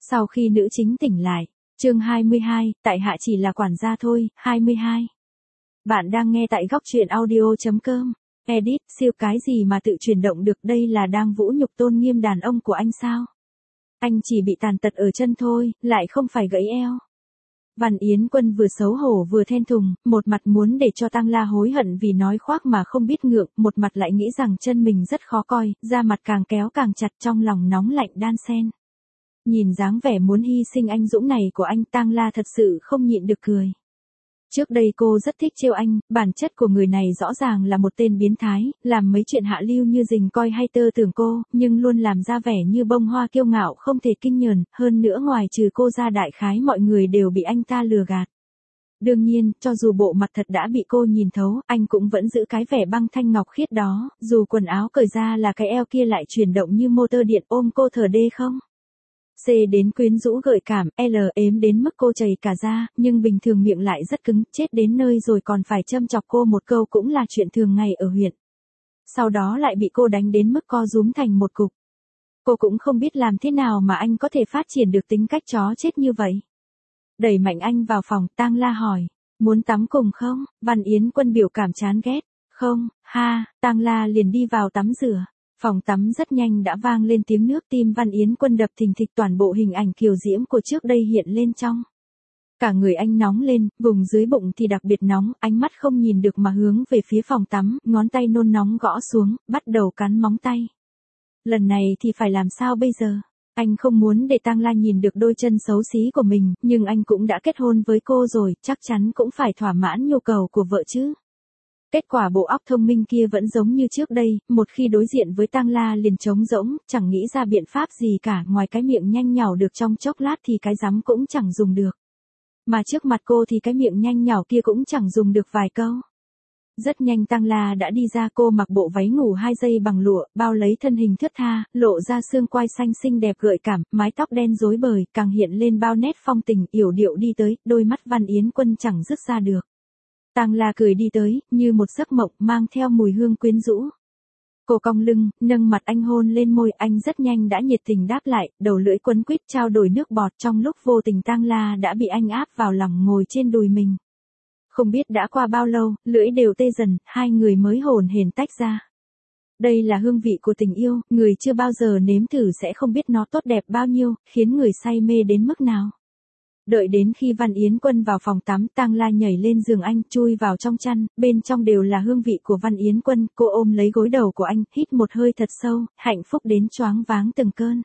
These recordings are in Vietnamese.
Sau khi nữ chính tỉnh lại, chương 22, tại hạ chỉ là quản gia thôi, 22. Bạn đang nghe tại góc truyện audio.com. Edit, siêu cái gì mà tự chuyển động được, đây là đang vũ nhục tôn nghiêm đàn ông của anh sao? Anh chỉ bị tàn tật ở chân thôi, lại không phải gãy eo. Văn Yến Quân vừa xấu hổ vừa thẹn thùng, một mặt muốn để cho Tăng La hối hận vì nói khoác mà không biết ngượng, một mặt lại nghĩ rằng chân mình rất khó coi, da mặt càng kéo càng chặt, trong lòng nóng lạnh đan xen. Nhìn dáng vẻ muốn hy sinh anh dũng này của anh, Tăng La thật sự không nhịn được cười. Trước đây cô rất thích trêu anh, bản chất của người này rõ ràng là một tên biến thái, làm mấy chuyện hạ lưu như rình coi hay tơ tưởng cô, nhưng luôn làm ra vẻ như bông hoa kiêu ngạo không thể kinh nhờn, hơn nữa ngoài trừ cô ra đại khái mọi người đều bị anh ta lừa gạt. Đương nhiên, cho dù bộ mặt thật đã bị cô nhìn thấu, anh cũng vẫn giữ cái vẻ băng thanh ngọc khiết đó, dù quần áo cởi ra là cái eo kia lại chuyển động như motor điện ôm cô thở đê không. C đến quyến rũ gợi cảm, L ếm đến mức cô chảy cả da, nhưng bình thường miệng lại rất cứng, chết đến nơi rồi còn phải châm chọc cô một câu cũng là chuyện thường ngày ở huyện. Sau đó lại bị cô đánh đến mức co rúm thành một cục. Cô cũng không biết làm thế nào mà anh có thể phát triển được tính cách chó chết như vậy. Đẩy mạnh anh vào phòng, Tang La hỏi, muốn tắm cùng không? Văn Yến Quân biểu cảm chán ghét, không, ha, Tang La liền đi vào tắm rửa. Phòng tắm rất nhanh đã vang lên tiếng nước, tim Văn Yến Quân đập thình thịch, toàn bộ hình ảnh kiều diễm của trước đây hiện lên trong. Cả người anh nóng lên, vùng dưới bụng thì đặc biệt nóng, ánh mắt không nhìn được mà hướng về phía phòng tắm, ngón tay nôn nóng gõ xuống, bắt đầu cắn móng tay. Lần này thì phải làm sao bây giờ? Anh không muốn để Tang La nhìn được đôi chân xấu xí của mình, nhưng anh cũng đã kết hôn với cô rồi, chắc chắn cũng phải thỏa mãn nhu cầu của vợ chứ. Kết quả bộ óc thông minh kia vẫn giống như trước đây, một khi đối diện với Tang La liền trống rỗng, chẳng nghĩ ra biện pháp gì cả, ngoài cái miệng nhanh nhảu được trong chốc lát thì cái rắm cũng chẳng dùng được. Mà trước mặt cô thì cái miệng nhanh nhảu kia cũng chẳng dùng được vài câu. Rất nhanh Tang La đã đi ra, cô mặc bộ váy ngủ 2 dây bằng lụa, bao lấy thân hình thướt tha, lộ ra xương quai xanh xinh đẹp gợi cảm, mái tóc đen rối bời, càng hiện lên bao nét phong tình, yểu điệu đi tới, đôi mắt Văn Yến Quân chẳng dứt ra được. Tang La cười đi tới, như một giấc mộng, mang theo mùi hương quyến rũ. Cô cong lưng, nâng mặt anh hôn lên môi, anh rất nhanh đã nhiệt tình đáp lại, đầu lưỡi quấn quýt trao đổi nước bọt, trong lúc vô tình Tang La đã bị anh áp vào lòng ngồi trên đùi mình. Không biết đã qua bao lâu, lưỡi đều tê dần, hai người mới hồn hển tách ra. Đây là hương vị của tình yêu, người chưa bao giờ nếm thử sẽ không biết nó tốt đẹp bao nhiêu, khiến người say mê đến mức nào. Đợi đến khi Văn Yến Quân vào phòng tắm, Tang La nhảy lên giường anh, chui vào trong chăn, bên trong đều là hương vị của Văn Yến Quân, cô ôm lấy gối đầu của anh, hít một hơi thật sâu, hạnh phúc đến choáng váng từng cơn.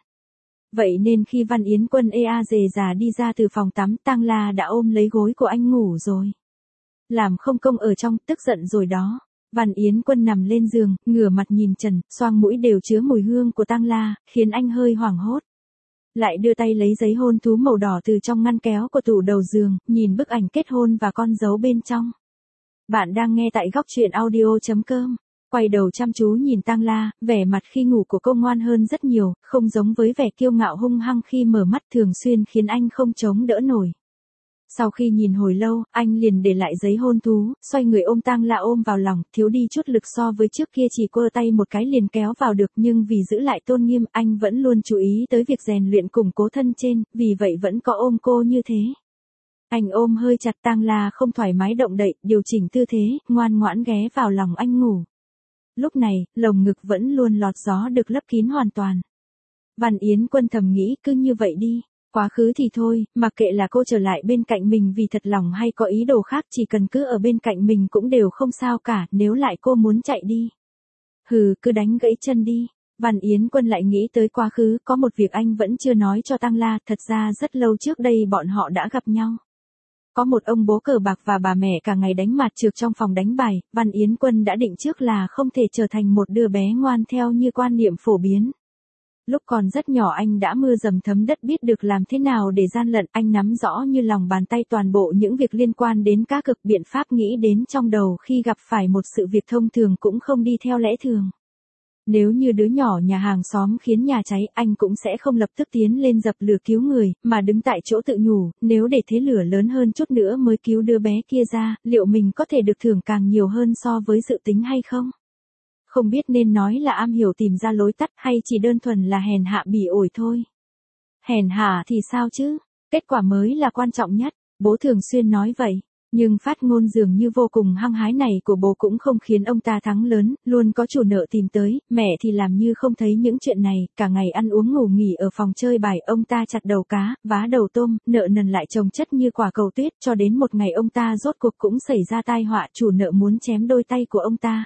Vậy nên khi Văn Yến Quân ea dề già đi ra từ phòng tắm, Tang La đã ôm lấy gối của anh ngủ rồi. Làm không công ở trong, tức giận rồi đó. Văn Yến Quân nằm lên giường, ngửa mặt nhìn trần, xoang mũi đều chứa mùi hương của Tang La, khiến anh hơi hoảng hốt. Lại đưa tay lấy giấy hôn thú màu đỏ từ trong ngăn kéo của tủ đầu giường, nhìn bức ảnh kết hôn và con dấu bên trong. Bạn đang nghe tại góc truyện audio.com. Quay đầu chăm chú nhìn Tang La, vẻ mặt khi ngủ của cô ngoan hơn rất nhiều, không giống với vẻ kiêu ngạo hung hăng khi mở mắt, thường xuyên khiến anh không chống đỡ nổi. Sau khi nhìn hồi lâu, anh liền để lại giấy hôn thú, xoay người ôm Tang La ôm vào lòng, thiếu đi chút lực so với trước kia, chỉ quơ tay một cái liền kéo vào được, nhưng vì giữ lại tôn nghiêm, anh vẫn luôn chú ý tới việc rèn luyện củng cố thân trên, vì vậy vẫn có ôm cô như thế. Anh ôm hơi chặt, Tang La không thoải mái động đậy, điều chỉnh tư thế, ngoan ngoãn ghé vào lòng anh ngủ. Lúc này, lồng ngực vẫn luôn lọt gió được lấp kín hoàn toàn. Văn Yến Quân thầm nghĩ, cứ như vậy đi. Quá khứ thì thôi, mặc kệ là cô trở lại bên cạnh mình vì thật lòng hay có ý đồ khác, chỉ cần cứ ở bên cạnh mình cũng đều không sao cả, nếu lại cô muốn chạy đi. Hừ, cứ đánh gãy chân đi. Văn Yến Quân lại nghĩ tới quá khứ, có một việc anh vẫn chưa nói cho Tang La, thật ra rất lâu trước đây bọn họ đã gặp nhau. Có một ông bố cờ bạc và bà mẹ cả ngày đánh mặt trược trong phòng đánh bài, Văn Yến Quân đã định trước là không thể trở thành một đứa bé ngoan theo như quan niệm phổ biến. Lúc còn rất nhỏ anh đã mưa dầm thấm đất biết được làm thế nào để gian lận, anh nắm rõ như lòng bàn tay toàn bộ những việc liên quan đến cá cược, biện pháp nghĩ đến trong đầu khi gặp phải một sự việc thông thường cũng không đi theo lẽ thường. Nếu như đứa nhỏ nhà hàng xóm khiến nhà cháy, anh cũng sẽ không lập tức tiến lên dập lửa cứu người, mà đứng tại chỗ tự nhủ, nếu để thế lửa lớn hơn chút nữa mới cứu đứa bé kia ra, liệu mình có thể được thưởng càng nhiều hơn so với dự tính hay không? Không biết nên nói là am hiểu tìm ra lối tắt hay chỉ đơn thuần là hèn hạ bỉ ổi thôi. Hèn hạ thì sao chứ, kết quả mới là quan trọng nhất, bố thường xuyên nói vậy. Nhưng phát ngôn dường như vô cùng hăng hái này của bố cũng không khiến ông ta thắng lớn, luôn có chủ nợ tìm tới, mẹ thì làm như không thấy những chuyện này, cả ngày ăn uống ngủ nghỉ ở phòng chơi bài, ông ta chặt đầu cá, vá đầu tôm, nợ nần lại chồng chất như quả cầu tuyết, cho đến một ngày ông ta rốt cuộc cũng xảy ra tai họa, chủ nợ muốn chém đôi tay của ông ta.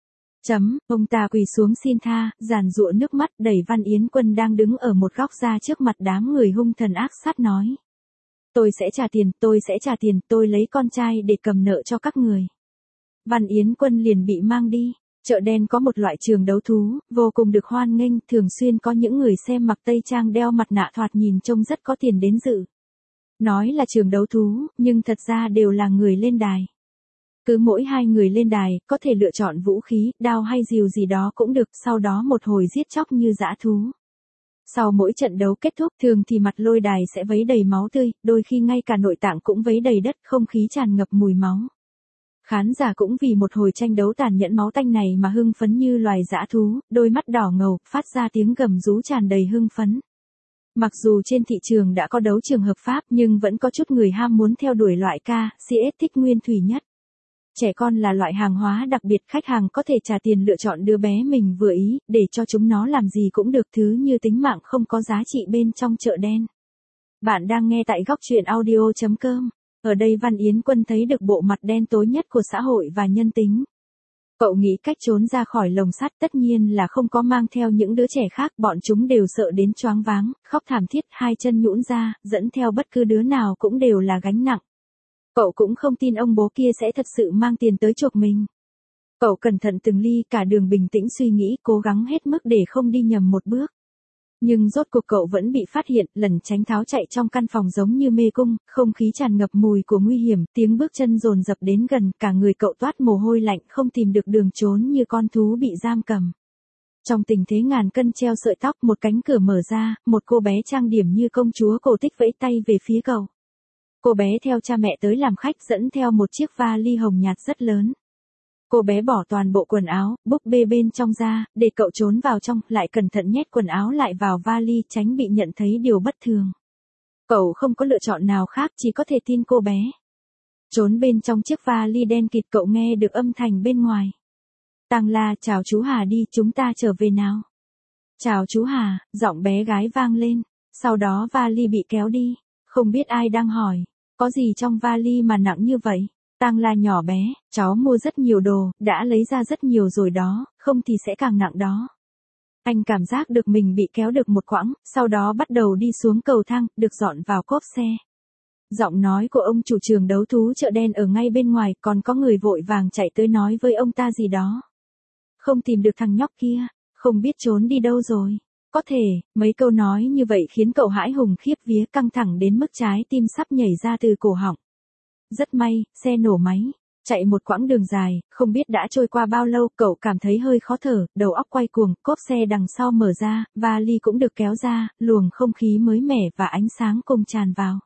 Ông ta quỳ xuống xin tha, giàn giụa nước mắt, đẩy Văn Yến Quân đang đứng ở một góc ra trước mặt đám người hung thần ác sát nói. Tôi sẽ trả tiền, tôi lấy con trai để cầm nợ cho các người. Văn Yến Quân liền bị mang đi. Chợ đen có một loại trường đấu thú, vô cùng được hoan nghênh, thường xuyên có những người xem mặc tây trang đeo mặt nạ thoạt nhìn trông rất có tiền đến dự. Nói là trường đấu thú, nhưng thật ra đều là người lên đài. Cứ mỗi 2 người lên đài, có thể lựa chọn vũ khí, đao hay rìu gì đó cũng được, sau đó một hồi giết chóc như dã thú. Sau mỗi trận đấu kết thúc, thường thì mặt lôi đài sẽ vấy đầy máu tươi, đôi khi ngay cả nội tạng cũng vấy đầy đất, không khí tràn ngập mùi máu. Khán giả cũng vì một hồi tranh đấu tàn nhẫn máu tanh này mà hưng phấn như loài dã thú, đôi mắt đỏ ngầu, phát ra tiếng gầm rú tràn đầy hưng phấn. Mặc dù trên thị trường đã có đấu trường hợp pháp nhưng vẫn có chút người ham muốn theo đuổi loại KCS thích nguyên thủy nhất. Trẻ con là loại hàng hóa đặc biệt, khách hàng có thể trả tiền lựa chọn đứa bé mình vừa ý, để cho chúng nó làm gì cũng được, thứ như tính mạng không có giá trị bên trong chợ đen. Bạn đang nghe tại góc truyện audio.com. Ở đây Văn Yến Quân thấy được bộ mặt đen tối nhất của xã hội và nhân tính. Cậu nghĩ cách trốn ra khỏi lồng sắt, tất nhiên là không có mang theo những đứa trẻ khác, bọn chúng đều sợ đến choáng váng, khóc thảm thiết, hai chân nhũn ra, dẫn theo bất cứ đứa nào cũng đều là gánh nặng. Cậu cũng không tin ông bố kia sẽ thật sự mang tiền tới chuộc mình. Cậu cẩn thận từng ly cả đường bình tĩnh suy nghĩ, cố gắng hết mức để không đi nhầm một bước. Nhưng rốt cuộc cậu vẫn bị phát hiện, lẩn tránh tháo chạy trong căn phòng giống như mê cung, không khí tràn ngập mùi của nguy hiểm, tiếng bước chân dồn dập đến gần, cả người cậu toát mồ hôi lạnh, không tìm được đường trốn như con thú bị giam cầm. Trong tình thế ngàn cân treo sợi tóc, một cánh cửa mở ra, một cô bé trang điểm như công chúa cổ tích vẫy tay về phía cậu. Cô bé theo cha mẹ tới làm khách, dẫn theo một chiếc vali hồng nhạt rất lớn. Cô bé bỏ toàn bộ quần áo, búp bê bên trong ra, để cậu trốn vào trong, lại cẩn thận nhét quần áo lại vào vali, tránh bị nhận thấy điều bất thường. Cậu không có lựa chọn nào khác, chỉ có thể tin cô bé. Trốn bên trong chiếc vali đen kịt, cậu nghe được âm thanh bên ngoài. Tang La, chào chú Hà đi, chúng ta trở về nào. Chào chú Hà, giọng bé gái vang lên, sau đó vali bị kéo đi, không biết ai đang hỏi, có gì trong vali mà nặng như vậy? Tang La nhỏ bé, cháu mua rất nhiều đồ, đã lấy ra rất nhiều rồi đó, không thì sẽ càng nặng đó. Anh cảm giác được mình bị kéo được một quãng, sau đó bắt đầu đi xuống cầu thang, được dọn vào cốp xe. Giọng nói của ông chủ trường đấu thú chợ đen ở ngay bên ngoài, còn có người vội vàng chạy tới nói với ông ta gì đó. Không tìm được thằng nhóc kia, không biết trốn đi đâu rồi. Có thể, mấy câu nói như vậy khiến cậu hãi hùng khiếp vía, căng thẳng đến mức trái tim sắp nhảy ra từ cổ họng. Rất may, xe nổ máy, chạy một quãng đường dài, không biết đã trôi qua bao lâu, cậu cảm thấy hơi khó thở, đầu óc quay cuồng, cốp xe đằng sau mở ra, vali cũng được kéo ra, luồng không khí mới mẻ và ánh sáng cùng tràn vào.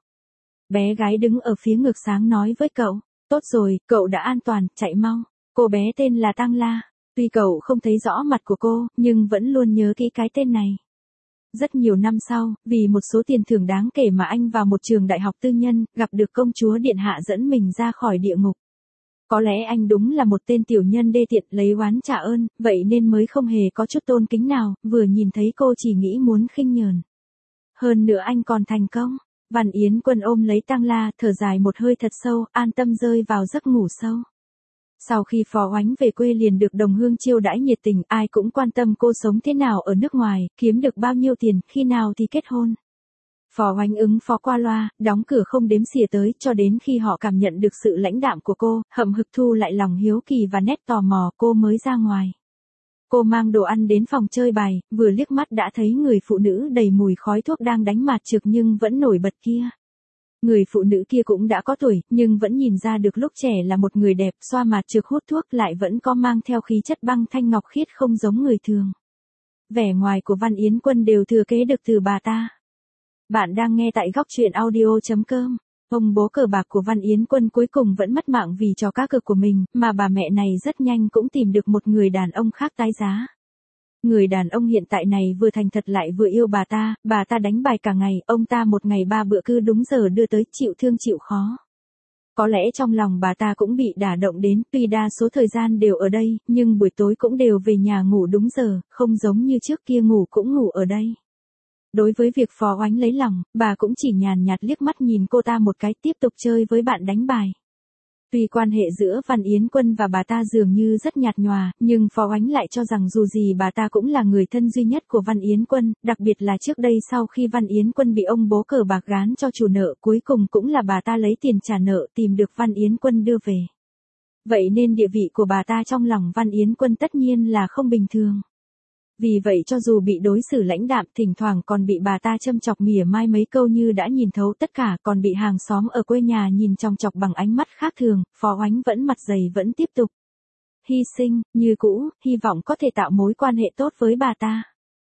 Bé gái đứng ở phía ngược sáng nói với cậu, tốt rồi, cậu đã an toàn, chạy mau. Cô bé tên là Tang La. Tuy cậu không thấy rõ mặt của cô, nhưng vẫn luôn nhớ kỹ cái tên này. Rất nhiều năm sau, vì một số tiền thưởng đáng kể mà anh vào một trường đại học tư nhân, gặp được công chúa điện hạ dẫn mình ra khỏi địa ngục. Có lẽ anh đúng là một tên tiểu nhân đê tiện, lấy oán trả ơn, vậy nên mới không hề có chút tôn kính nào, vừa nhìn thấy cô chỉ nghĩ muốn khinh nhờn. Hơn nữa anh còn thành công. Văn Yến Quân ôm lấy Tang La, thở dài một hơi thật sâu, an tâm rơi vào giấc ngủ sâu. Sau khi Phó Oánh về quê liền được đồng hương chiêu đãi nhiệt tình, ai cũng quan tâm cô sống thế nào ở nước ngoài, kiếm được bao nhiêu tiền, khi nào thì kết hôn. Phó Oánh ứng phó qua loa, đóng cửa không đếm xỉa tới, cho đến khi họ cảm nhận được sự lãnh đạm của cô, hậm hực thu lại lòng hiếu kỳ và nét tò mò, cô mới ra ngoài. Cô mang đồ ăn đến phòng chơi bài, vừa liếc mắt đã thấy người phụ nữ đầy mùi khói thuốc đang đánh mạt trược nhưng vẫn nổi bật kia. Người phụ nữ kia cũng đã có tuổi, nhưng vẫn nhìn ra được lúc trẻ là một người đẹp, xoa mạt trược hút thuốc lại vẫn có mang theo khí chất băng thanh ngọc khiết không giống người thường. Vẻ ngoài của Văn Yến Quân đều thừa kế được từ bà ta. Bạn đang nghe tại góc truyện audio.com. Ông bố cờ bạc của Văn Yến Quân cuối cùng vẫn mất mạng vì trò cá cược của mình, mà bà mẹ này rất nhanh cũng tìm được một người đàn ông khác tái giá. Người đàn ông hiện tại này vừa thành thật lại vừa yêu bà ta đánh bài cả ngày, ông ta một ngày 3 bữa cứ đúng giờ đưa tới, chịu thương chịu khó. Có lẽ trong lòng bà ta cũng bị đả động đến, tuy đa số thời gian đều ở đây, nhưng buổi tối cũng đều về nhà ngủ đúng giờ, không giống như trước kia ngủ cũng ngủ ở đây. Đối với việc Phó Oánh lấy lòng, bà cũng chỉ nhàn nhạt liếc mắt nhìn cô ta một cái, tiếp tục chơi với bạn đánh bài. Tuy quan hệ giữa Văn Yến Quân và bà ta dường như rất nhạt nhòa, nhưng Phó Oánh lại cho rằng dù gì bà ta cũng là người thân duy nhất của Văn Yến Quân, đặc biệt là trước đây sau khi Văn Yến Quân bị ông bố cờ bạc gán cho chủ nợ, cuối cùng cũng là bà ta lấy tiền trả nợ tìm được Văn Yến Quân đưa về. Vậy nên địa vị của bà ta trong lòng Văn Yến Quân tất nhiên là không bình thường. Vì vậy cho dù bị đối xử lãnh đạm, thỉnh thoảng còn bị bà ta châm chọc mỉa mai mấy câu như đã nhìn thấu tất cả, còn bị hàng xóm ở quê nhà nhìn chòng chọc bằng ánh mắt khác thường, Phó Oánh vẫn mặt dày vẫn tiếp tục hy sinh, như cũ, hy vọng có thể tạo mối quan hệ tốt với bà ta.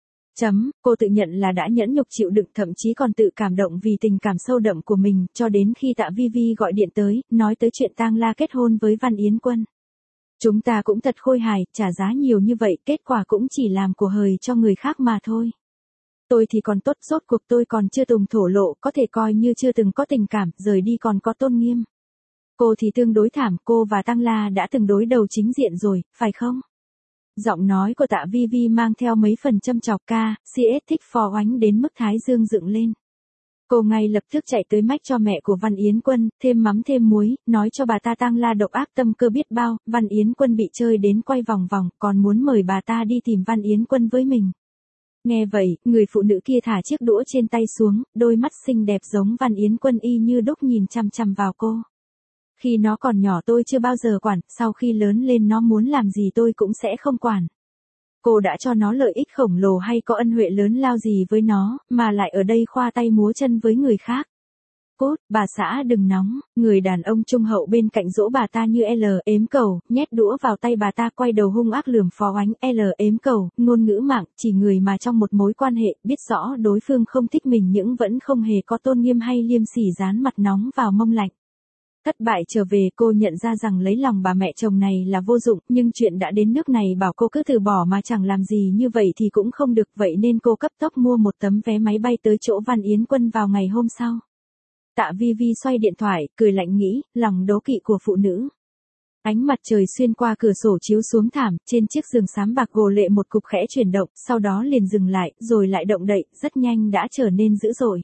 Cô tự nhận là đã nhẫn nhục chịu đựng, thậm chí còn tự cảm động vì tình cảm sâu đậm của mình, cho đến khi Tạ Vi Vi gọi điện tới, nói tới chuyện Tang La kết hôn với Văn Yến Quân. Chúng ta cũng thật khôi hài, trả giá nhiều như vậy, kết quả cũng chỉ làm của hời cho người khác mà thôi. Tôi thì còn tốt, rốt cuộc tôi còn chưa từng thổ lộ, có thể coi như chưa từng có tình cảm, rời đi còn có tôn nghiêm. Cô thì tương đối thảm, cô và Tang La đã từng đối đầu chính diện rồi, phải không? Giọng nói của Tạ Vi Vi mang theo mấy phần châm chọc, CS thích Phó Oánh đến mức thái dương dựng lên. Cô ngay lập tức chạy tới mách cho mẹ của Văn Yến Quân, thêm mắm thêm muối, nói cho bà ta Tang La độc ác tâm cơ biết bao, Văn Yến Quân bị chơi đến quay vòng vòng, còn muốn mời bà ta đi tìm Văn Yến Quân với mình. Nghe vậy, người phụ nữ kia thả chiếc đũa trên tay xuống, đôi mắt xinh đẹp giống Văn Yến Quân y như đúc nhìn chằm chằm vào cô. Khi nó còn nhỏ tôi chưa bao giờ quản, sau khi lớn lên nó muốn làm gì tôi cũng sẽ không quản. Cô đã cho nó lợi ích khổng lồ hay có ân huệ lớn lao gì với nó, mà lại ở đây khoa tay múa chân với người khác. Cút, bà xã đừng nóng, người đàn ông trung hậu bên cạnh dỗ bà ta như ếm cầu, nhét đũa vào tay bà ta, quay đầu hung ác lườm Phó Oánh, ếm cầu, ngôn ngữ mạng, chỉ người mà trong một mối quan hệ, biết rõ đối phương không thích mình nhưng vẫn không hề có tôn nghiêm hay liêm sỉ, dán mặt nóng vào mông lạnh. Thất bại trở về, cô nhận ra rằng lấy lòng bà mẹ chồng này là vô dụng, nhưng chuyện đã đến nước này bảo cô cứ từ bỏ mà chẳng làm gì như vậy thì cũng không được, vậy nên cô cấp tốc mua một tấm vé máy bay tới chỗ Văn Yến Quân vào ngày hôm sau. Tạ Vi Vi xoay điện thoại, cười lạnh nghĩ, lòng đố kỵ của phụ nữ. Ánh mặt trời xuyên qua cửa sổ chiếu xuống thảm, trên chiếc giường xám bạc gồ lệ một cục khẽ chuyển động, sau đó liền dừng lại, rồi lại động đậy, rất nhanh đã trở nên dữ dội.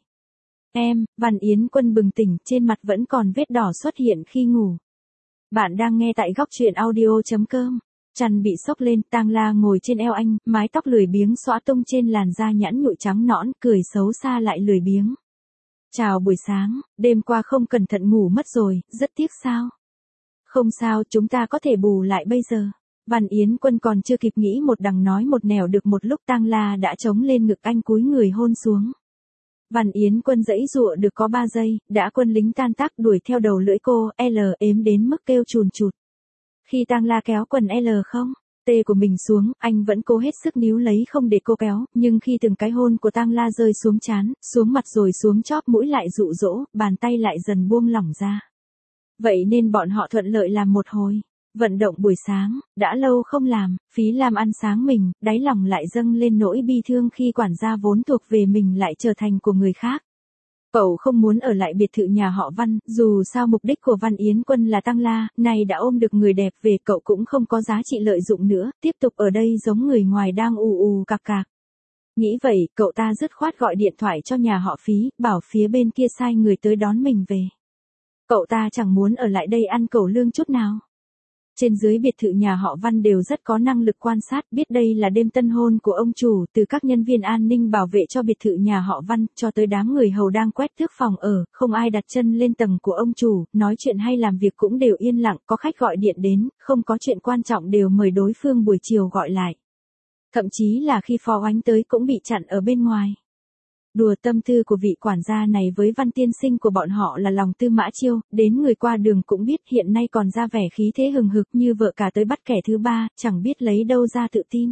Văn Yến Quân bừng tỉnh, trên mặt vẫn còn vết đỏ xuất hiện khi ngủ. Bạn đang nghe tại góc truyện audio.com. Chăn bị xốc lên, Tang La ngồi trên eo anh, mái tóc lười biếng xõa tung trên làn da nhẵn nhụi trắng nõn, cười xấu xa lại lười biếng. Chào buổi sáng, đêm qua không cẩn thận ngủ mất rồi, rất tiếc sao? Không sao, chúng ta có thể bù lại bây giờ. Văn Yến Quân còn chưa kịp nghĩ một đằng nói một nẻo được một lúc, Tang La đã chống lên ngực anh cúi người hôn xuống. Văn Yến Quân giãy giụa được có 3 giây, đã quân lính tan tác đuổi theo đầu lưỡi cô, ếm đến mức kêu chùn chụt. Khi Tang La kéo quần không, tê của mình xuống, anh vẫn cố hết sức níu lấy không để cô kéo, nhưng khi từng cái hôn của Tang La rơi xuống trán, xuống mặt rồi xuống chóp mũi lại dụ dỗ, bàn tay lại dần buông lỏng ra. Vậy nên bọn họ thuận lợi làm một hồi vận động buổi sáng, đã lâu không làm, phí làm ăn sáng mình, đáy lòng lại dâng lên nỗi bi thương khi quản gia vốn thuộc về mình lại trở thành của người khác. Cậu không muốn ở lại biệt thự nhà họ Văn, dù sao mục đích của Văn Yến Quân là Tang La, này đã ôm được người đẹp về, cậu cũng không có giá trị lợi dụng nữa, tiếp tục ở đây giống người ngoài đang ù cạc cạc. Nghĩ vậy, cậu ta dứt khoát gọi điện thoại cho nhà họ Phí, bảo phía bên kia sai người tới đón mình về. Cậu ta chẳng muốn ở lại đây ăn cẩu lương chút nào. Trên dưới biệt thự nhà họ Văn đều rất có năng lực quan sát, biết đây là đêm tân hôn của ông chủ, từ các nhân viên an ninh bảo vệ cho biệt thự nhà họ Văn, cho tới đám người hầu đang quét tước phòng ở, không ai đặt chân lên tầng của ông chủ, nói chuyện hay làm việc cũng đều yên lặng, có khách gọi điện đến, không có chuyện quan trọng đều mời đối phương buổi chiều gọi lại. Thậm chí là khi Phó Oánh tới cũng bị chặn ở bên ngoài. Đùa tâm tư của vị quản gia này với Văn tiên sinh của bọn họ là lòng tư mã chiêu, đến người qua đường cũng biết, hiện nay còn ra vẻ khí thế hừng hực như vợ cả tới bắt kẻ thứ ba, chẳng biết lấy đâu ra tự tin.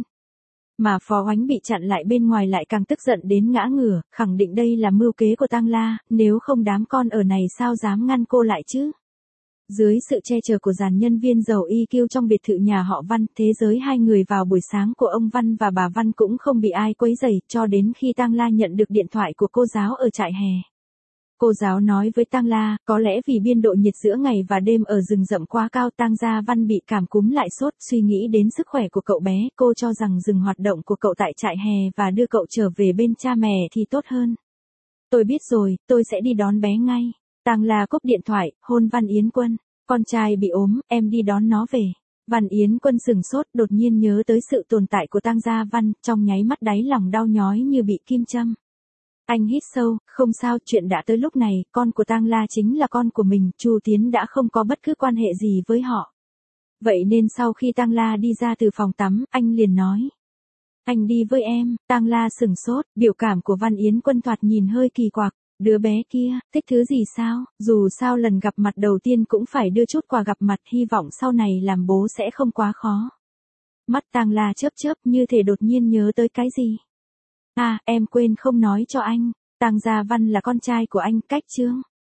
Mà Phó Oánh bị chặn lại bên ngoài lại càng tức giận đến ngã ngửa, khẳng định đây là mưu kế của Tang La, nếu không đám con ở này sao dám ngăn cô lại chứ. Dưới sự che chở của dàn nhân viên giàu EQ trong biệt thự nhà họ Văn, thế giới hai người vào buổi sáng của ông Văn và bà Văn cũng không bị ai quấy rầy, cho đến khi Tang La nhận được điện thoại của cô giáo ở trại hè. Cô giáo nói với Tang La, có lẽ vì biên độ nhiệt giữa ngày và đêm ở rừng rậm quá cao, Tang Gia Văn bị cảm cúm lại sốt, suy nghĩ đến sức khỏe của cậu bé, cô cho rằng dừng hoạt động của cậu tại trại hè và đưa cậu trở về bên cha mẹ thì tốt hơn. Tôi biết rồi, tôi sẽ đi đón bé ngay. Tang La cúp điện thoại, hôn Văn Yến Quân. Con trai bị ốm, em đi đón nó về. Văn Yến Quân sừng sốt, đột nhiên nhớ tới sự tồn tại của Tang Gia Văn, trong nháy mắt đáy lòng đau nhói như bị kim châm. Anh hít sâu, không sao, chuyện đã tới lúc này, con của Tang La chính là con của mình, Chu Tiến đã không có bất cứ quan hệ gì với họ. Vậy nên sau khi Tang La đi ra từ phòng tắm, anh liền nói. Anh đi với em. Tang La sừng sốt, biểu cảm của Văn Yến Quân thoạt nhìn hơi kỳ quặc. Đứa bé kia, thích thứ gì sao? Dù sao lần gặp mặt đầu tiên cũng phải đưa chút quà gặp mặt, hy vọng sau này làm bố sẽ không quá khó. Mắt Tang La chớp chớp như thể đột nhiên nhớ tới cái gì. À, em quên không nói cho anh. Tang Gia Văn là con trai của anh, cách Trương.